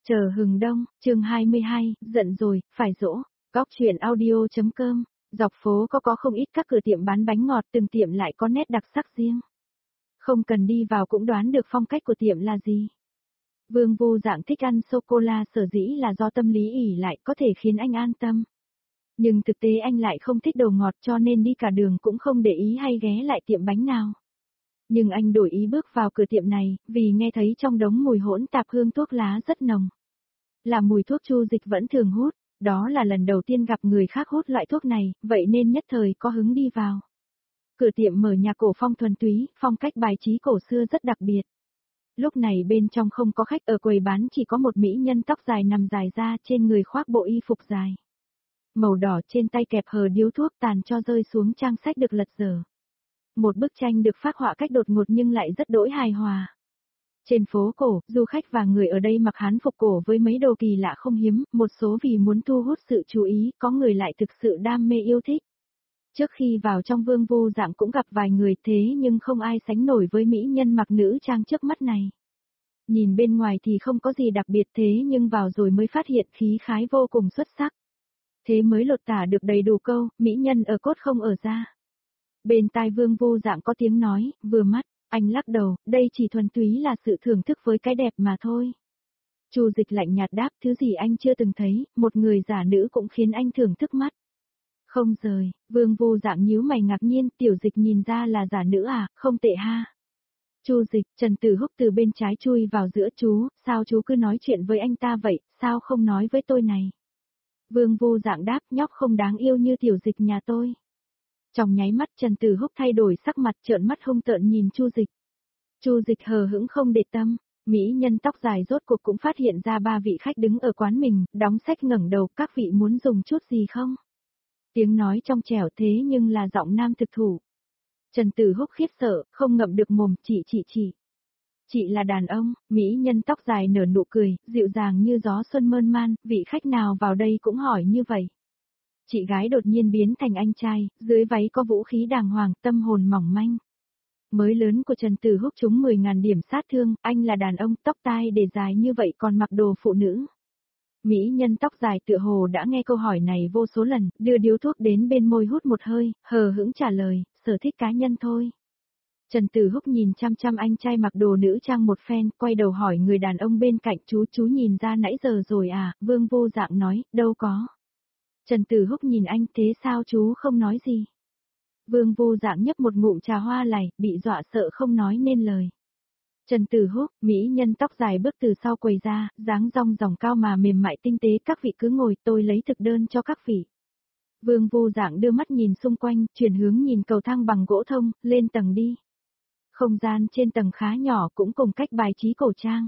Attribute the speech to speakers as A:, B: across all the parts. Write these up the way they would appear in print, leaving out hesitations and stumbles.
A: Chờ hừng đông, chương 22, giận rồi, phải dỗ. Góc chuyện audio.com, dọc phố có không ít các cửa tiệm bán bánh ngọt, từng tiệm lại có nét đặc sắc riêng. Không cần đi vào cũng đoán được phong cách của tiệm là gì. Vương Vô Dạng thích ăn sô-cô-la sở dĩ là do tâm lý ỷ lại có thể khiến anh an tâm. Nhưng thực tế anh lại không thích đồ ngọt cho nên đi cả đường cũng không để ý hay ghé lại tiệm bánh nào. Nhưng anh đổi ý bước vào cửa tiệm này, vì nghe thấy trong đống mùi hỗn tạp hương thuốc lá rất nồng. Là mùi thuốc Chu Dịch vẫn thường hút, đó là lần đầu tiên gặp người khác hút loại thuốc này, vậy nên nhất thời có hứng đi vào. Cửa tiệm mở nhà cổ phong thuần túy, phong cách bài trí cổ xưa rất đặc biệt. Lúc này bên trong không có khách, ở quầy bán chỉ có một mỹ nhân tóc dài nằm dài ra trên người khoác bộ y phục dài. Màu đỏ trên tay kẹp hờ điếu thuốc tàn cho rơi xuống trang sách được lật dở. Một bức tranh được phác họa cách đột ngột nhưng lại rất đỗi hài hòa. Trên phố cổ, du khách và người ở đây mặc hán phục cổ với mấy đồ kỳ lạ không hiếm, một số vì muốn thu hút sự chú ý, có người lại thực sự đam mê yêu thích. Trước khi vào trong Vương Vô Dạng cũng gặp vài người thế nhưng không ai sánh nổi với mỹ nhân mặc nữ trang trước mắt này. Nhìn bên ngoài thì không có gì đặc biệt thế nhưng vào rồi mới phát hiện khí khái vô cùng xuất sắc. Thế mới lột tả được đầy đủ câu, mỹ nhân ở cốt không ở da. Bên tai Vương Vô Dạng có tiếng nói, vừa mắt, anh lắc đầu, đây chỉ thuần túy là sự thưởng thức với cái đẹp mà thôi. Chu Dịch lạnh nhạt đáp, thứ gì anh chưa từng thấy, một người giả nữ cũng khiến anh thưởng thức mắt. Không rời, Vương Vô Dạng nhíu mày ngạc nhiên, Tiểu Dịch nhìn ra là giả nữ à, không tệ ha. Chu Dịch, Trần Tử Húc từ bên trái chui vào giữa chú, sao chú cứ nói chuyện với anh ta vậy, sao không nói với tôi này. Vương Vô Dạng đáp, nhóc không đáng yêu như Tiểu Dịch nhà tôi. Trong nháy mắt Trần Tử Húc thay đổi sắc mặt trợn mắt hung tợn nhìn Chu Dịch. Chu Dịch hờ hững không để tâm, mỹ nhân tóc dài rốt cuộc cũng phát hiện ra ba vị khách đứng ở quán mình, đóng sách ngẩng đầu, các vị muốn dùng chút gì không? Tiếng nói trong trẻo thế nhưng là giọng nam thực thủ. Trần Tử Húc khiếp sợ, không ngậm được mồm, chị. Chị là đàn ông, mỹ nhân tóc dài nở nụ cười, dịu dàng như gió xuân mơn man, vị khách nào vào đây cũng hỏi như vậy. Chị gái đột nhiên biến thành anh trai, dưới váy có vũ khí đàng hoàng, tâm hồn mỏng manh. Mới lớn của Trần Tử Húc trúng 10.000 điểm sát thương, anh là đàn ông, tóc tai để dài như vậy còn mặc đồ phụ nữ. Mỹ nhân tóc dài tựa hồ đã nghe câu hỏi này vô số lần, đưa điếu thuốc đến bên môi hút một hơi, hờ hững trả lời, sở thích cá nhân thôi. Trần Tử Húc nhìn chăm chăm anh trai mặc đồ nữ trang một phen, quay đầu hỏi người đàn ông bên cạnh, chú nhìn ra nãy giờ rồi à, Vương Vô Dạng nói, đâu có. Trần Tử Húc nhìn anh, thế sao chú không nói gì? Vương Vô Dạng nhấp một ngụm trà hoa lày, bị dọa sợ không nói nên lời. Trần Tử Húc, mỹ nhân tóc dài bước từ sau quầy ra, dáng rong ròng cao mà mềm mại tinh tế, các vị cứ ngồi, tôi lấy thực đơn cho các vị. Vương Vô Dạng đưa mắt nhìn xung quanh, chuyển hướng nhìn cầu thang bằng gỗ thông, lên tầng đi. Không gian trên tầng khá nhỏ cũng cùng cách bài trí cổ trang.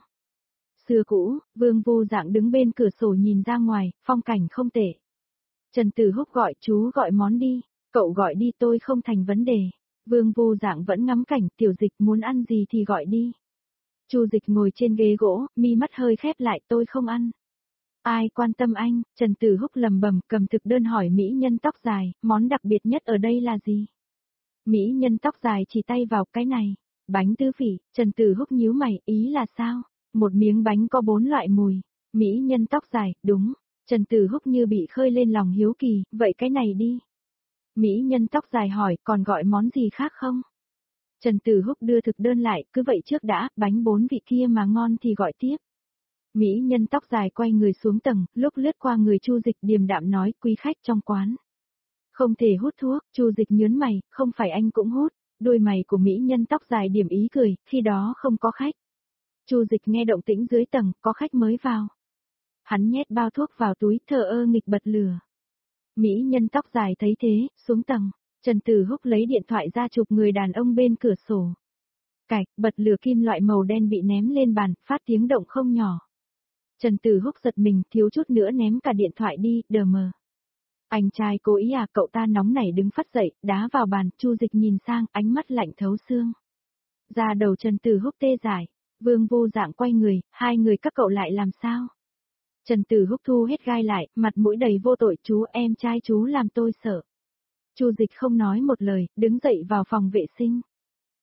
A: Xưa cũ, Vương Vô Dạng đứng bên cửa sổ nhìn ra ngoài, phong cảnh không tệ. Trần Tử Húc gọi, chú gọi món đi, cậu gọi đi tôi không thành vấn đề. Vương Vô Dạng vẫn ngắm cảnh, Tiểu Dịch muốn ăn gì thì gọi đi. Chu Dịch ngồi trên ghế gỗ, mi mắt hơi khép lại, tôi không ăn. Ai quan tâm anh, Trần Tử Húc lầm bầm cầm thực đơn hỏi mỹ nhân tóc dài, món đặc biệt nhất ở đây là gì? Mỹ nhân tóc dài chỉ tay vào cái này, bánh tứ phỉ, Trần Tử Húc nhíu mày, ý là sao? Một miếng bánh có 4 loại mùi, mỹ nhân tóc dài, đúng. Trần Tử Húc như bị khơi lên lòng hiếu kỳ, vậy cái này đi. Mỹ nhân tóc dài hỏi, còn gọi món gì khác không? Trần Tử Húc đưa thực đơn lại, cứ vậy trước đã, bánh 4 vị kia mà ngon thì gọi tiếp. Mỹ nhân tóc dài quay người xuống tầng, lúc lướt qua người Chu Dịch điềm đạm nói, quý khách trong quán. Không thể hút thuốc, Chu Dịch nhớn mày, không phải anh cũng hút, đôi mày của mỹ nhân tóc dài điểm ý cười, khi đó không có khách. Chu Dịch nghe động tĩnh dưới tầng, có khách mới vào. Hắn nhét bao thuốc vào túi, thờ ơ nghịch bật lửa. Mỹ nhân tóc dài thấy thế, xuống tầng. Trần Tử Húc lấy điện thoại ra chụp người đàn ông bên cửa sổ. Cạch, bật lửa kim loại màu đen bị ném lên bàn, phát tiếng động không nhỏ. Trần Tử Húc giật mình, thiếu chút nữa ném cả điện thoại đi, đờ mờ. Anh trai cố ý à, cậu ta nóng nảy đứng phắt dậy, đá vào bàn, Chu Dịch nhìn sang, ánh mắt lạnh thấu xương. Da đầu Trần Tử Húc tê dại, Vương Vô Dạng quay người, hai người các cậu lại làm sao? Trần Tử Húc thu hết gai lại, mặt mũi đầy vô tội, chú em trai chú làm tôi sợ. Chu Dịch không nói một lời, đứng dậy vào phòng vệ sinh.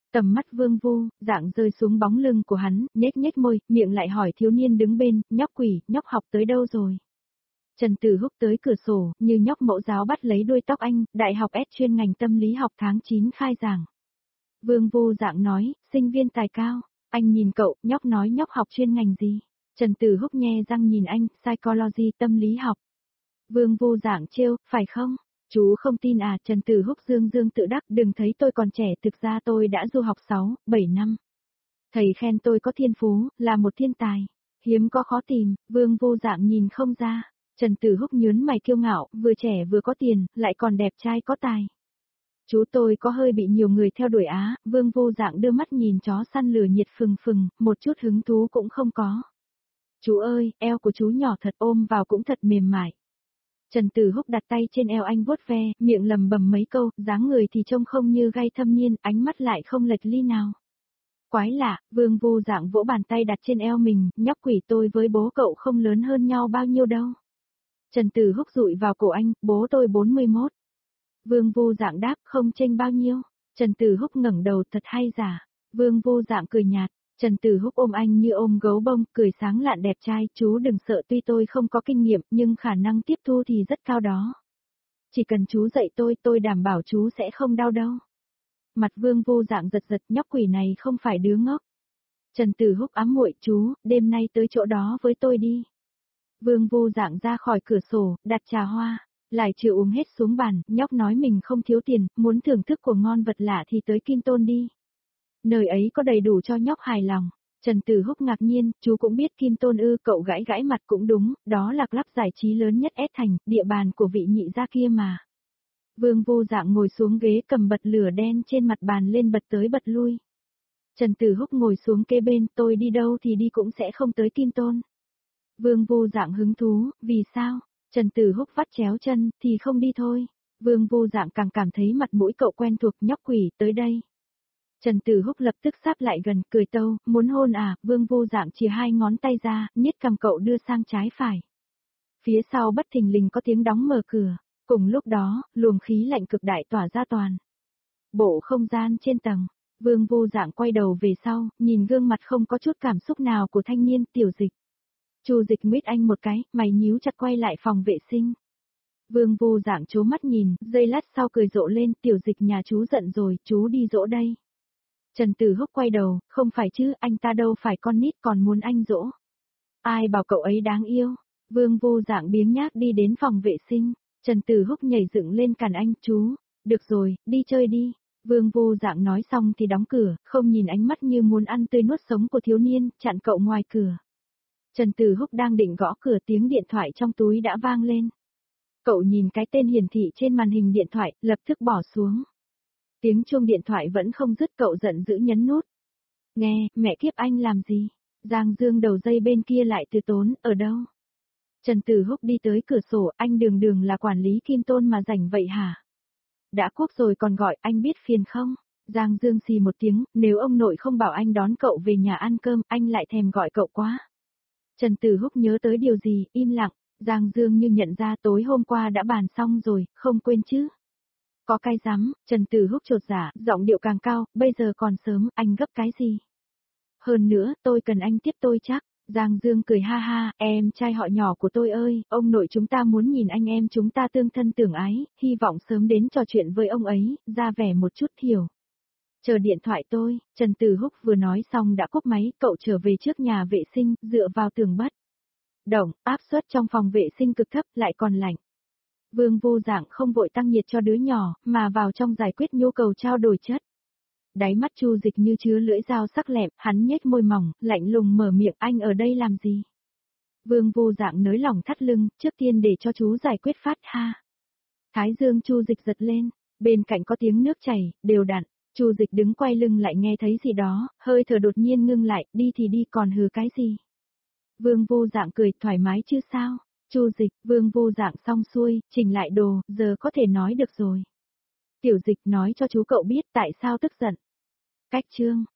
A: Tầm mắt Vương Vu, Dạng rơi xuống bóng lưng của hắn, nhếch nhếch môi, miệng lại hỏi thiếu niên đứng bên, nhóc quỷ, nhóc học tới đâu rồi? Trần Tử Húc tới cửa sổ, như nhóc mẫu giáo bắt lấy đuôi tóc anh, đại học S chuyên ngành tâm lý học tháng 9 khai giảng. Vương Vu Dạng nói, sinh viên tài cao, anh nhìn cậu, nhóc nói nhóc học chuyên ngành gì? Trần Tử Húc nhe răng nhìn anh, psychology tâm lý học. Vương Vu Dạng trêu, phải không? Chú không tin à? Trần Tử Húc dương dương tự đắc, đừng thấy tôi còn trẻ, thực ra tôi đã du học 6, 7 năm. Thầy khen tôi có thiên phú, là một thiên tài. Hiếm có khó tìm, Vương Vu Dạng nhìn không ra. Trần Tử Húc nhướng mày kiêu ngạo, vừa trẻ vừa có tiền, lại còn đẹp trai có tài. Chú tôi có hơi bị nhiều người theo đuổi á, Vương Vu Dạng đưa mắt nhìn chó săn lửa nhiệt phừng phừng, một chút hứng thú cũng không có. Chú ơi, eo của chú nhỏ thật, ôm vào cũng thật mềm mại. Trần Tử Húc đặt tay trên eo anh vuốt ve, miệng lầm bầm mấy câu, dáng người thì trông không như gai thâm niên, ánh mắt lại không lệch ly nào. Quái lạ, Vương Vu Dạng vỗ bàn tay đặt trên eo mình, nhóc quỷ, tôi với bố cậu không lớn hơn nhau bao nhiêu đâu. Trần Tử Húc dụi vào cổ anh, bố tôi 41. Vương Vu Dạng đáp, không chênh bao nhiêu. Trần Tử Húc ngẩng đầu, thật hay giả. Vương Vu Dạng cười nhạt. Trần Tử Húc ôm anh như ôm gấu bông, cười sáng lạn đẹp trai, chú đừng sợ, tuy tôi không có kinh nghiệm, nhưng khả năng tiếp thu thì rất cao đó. Chỉ cần chú dạy tôi đảm bảo chú sẽ không đau đâu. Mặt Vương Vu Dạng giật giật, nhóc quỷ này không phải đứa ngốc. Trần Tử Húc ám muội, chú, đêm nay tới chỗ đó với tôi đi. Vương Vu Dạng ra khỏi cửa sổ, đặt trà hoa, lại chưa uống hết xuống bàn, nhóc nói mình không thiếu tiền, muốn thưởng thức của ngon vật lạ thì tới Kim Tôn đi. Nơi ấy có đầy đủ cho nhóc hài lòng. Trần Tử Húc ngạc nhiên, chú cũng biết Kim Tôn ư? Cậu gãi gãi mặt, cũng đúng, đó là club giải trí lớn nhất S thành, địa bàn của vị nhị gia kia mà. Vương Vu Dạng ngồi xuống ghế, cầm bật lửa đen trên mặt bàn lên, bật tới bật lui. Trần Tử Húc ngồi xuống kế bên, tôi đi đâu thì đi cũng sẽ không tới Kim Tôn. Vương Vu Dạng hứng thú, vì sao? Trần Tử Húc vắt chéo chân, thì không đi thôi. Vương Vu Dạng càng cảm thấy mặt mũi cậu quen thuộc, nhóc quỷ, tới đây. Trần Tử Húc lập tức sáp lại gần, cười tâu, muốn hôn à? Vương Vu Dạng chìa hai ngón tay ra, niết cầm cậu đưa sang trái phải. Phía sau bất thình lình có tiếng đóng mở cửa, cùng lúc đó, luồng khí lạnh cực đại tỏa ra toàn bộ không gian trên tầng. Vương Vu Dạng quay đầu về sau, nhìn gương mặt không có chút cảm xúc nào của thanh niên Tiểu Dịch. Chu Dịch mít anh một cái, mày nhíu chặt, quay lại phòng vệ sinh. Vương Vu Dạng trố mắt nhìn, giây lát sau cười rộ lên, Tiểu Dịch nhà chú giận rồi, chú đi dỗ đây. Trần Tử Húc quay đầu, không phải chứ, anh ta đâu phải con nít còn muốn anh dỗ. Ai bảo cậu ấy đáng yêu. Vương Vu Dạng biếng nhác đi đến phòng vệ sinh. Trần Tử Húc nhảy dựng lên cản anh, chú. Được rồi, đi chơi đi. Vương Vu Dạng nói xong thì đóng cửa, không nhìn ánh mắt như muốn ăn tươi nuốt sống của thiếu niên, chặn cậu ngoài cửa. Trần Tử Húc đang định gõ cửa, tiếng điện thoại trong túi đã vang lên. Cậu nhìn cái tên hiển thị trên màn hình điện thoại, lập tức bỏ xuống. Tiếng chuông điện thoại vẫn không dứt, cậu giận dữ nhấn nút. Nghe, mẹ kiếp anh làm gì? Giang Dương đầu dây bên kia lại từ tốn, ở đâu? Trần Tử Húc đi tới cửa sổ, anh đường đường là quản lý Kim Tôn mà rảnh vậy hả? Đã quốc rồi còn gọi, anh biết phiền không? Giang Dương xì một tiếng, nếu ông nội không bảo anh đón cậu về nhà ăn cơm, anh lại thèm gọi cậu quá. Trần Tử Húc nhớ tới điều gì, im lặng. Giang Dương như nhận ra tối hôm qua đã bàn xong rồi, không quên chứ. Có cái rắm, Trần Tử Húc chột dạ, giọng điệu càng cao, bây giờ còn sớm, anh gấp cái gì? Hơn nữa, tôi cần anh tiếp tôi chắc. Giang Dương cười ha ha, em trai họ nhỏ của tôi ơi, ông nội chúng ta muốn nhìn anh em chúng ta tương thân tưởng ái, hy vọng sớm đến trò chuyện với ông ấy, ra vẻ một chút thiểu. Chờ điện thoại tôi, Trần Tử Húc vừa nói xong đã cúp máy, cậu trở về trước nhà vệ sinh, dựa vào tường bất động, áp suất trong phòng vệ sinh cực thấp, lại còn lạnh. Vương Vu Dạng không vội tăng nhiệt cho đứa nhỏ, mà vào trong giải quyết nhu cầu trao đổi chất. Đáy mắt Chu Dịch như chứa lưỡi dao sắc lẹm, hắn nhếch môi mỏng, lạnh lùng mở miệng, anh ở đây làm gì? Vương Vu Dạng nới lỏng thắt lưng, trước tiên để cho chú giải quyết phát ha. Thái dương Chu Dịch giật lên, bên cạnh có tiếng nước chảy, đều đặn. Chu Dịch đứng quay lưng lại nghe thấy gì đó, hơi thở đột nhiên ngưng lại, đi thì đi còn hừ cái gì? Vương Vu Dạng cười, thoải mái chứ sao? Chu Dịch, Vương Vu Dạng xong xuôi, chỉnh lại đồ, giờ có thể nói được rồi. Tiểu Dịch nói cho chú cậu biết tại sao tức giận. Cách chương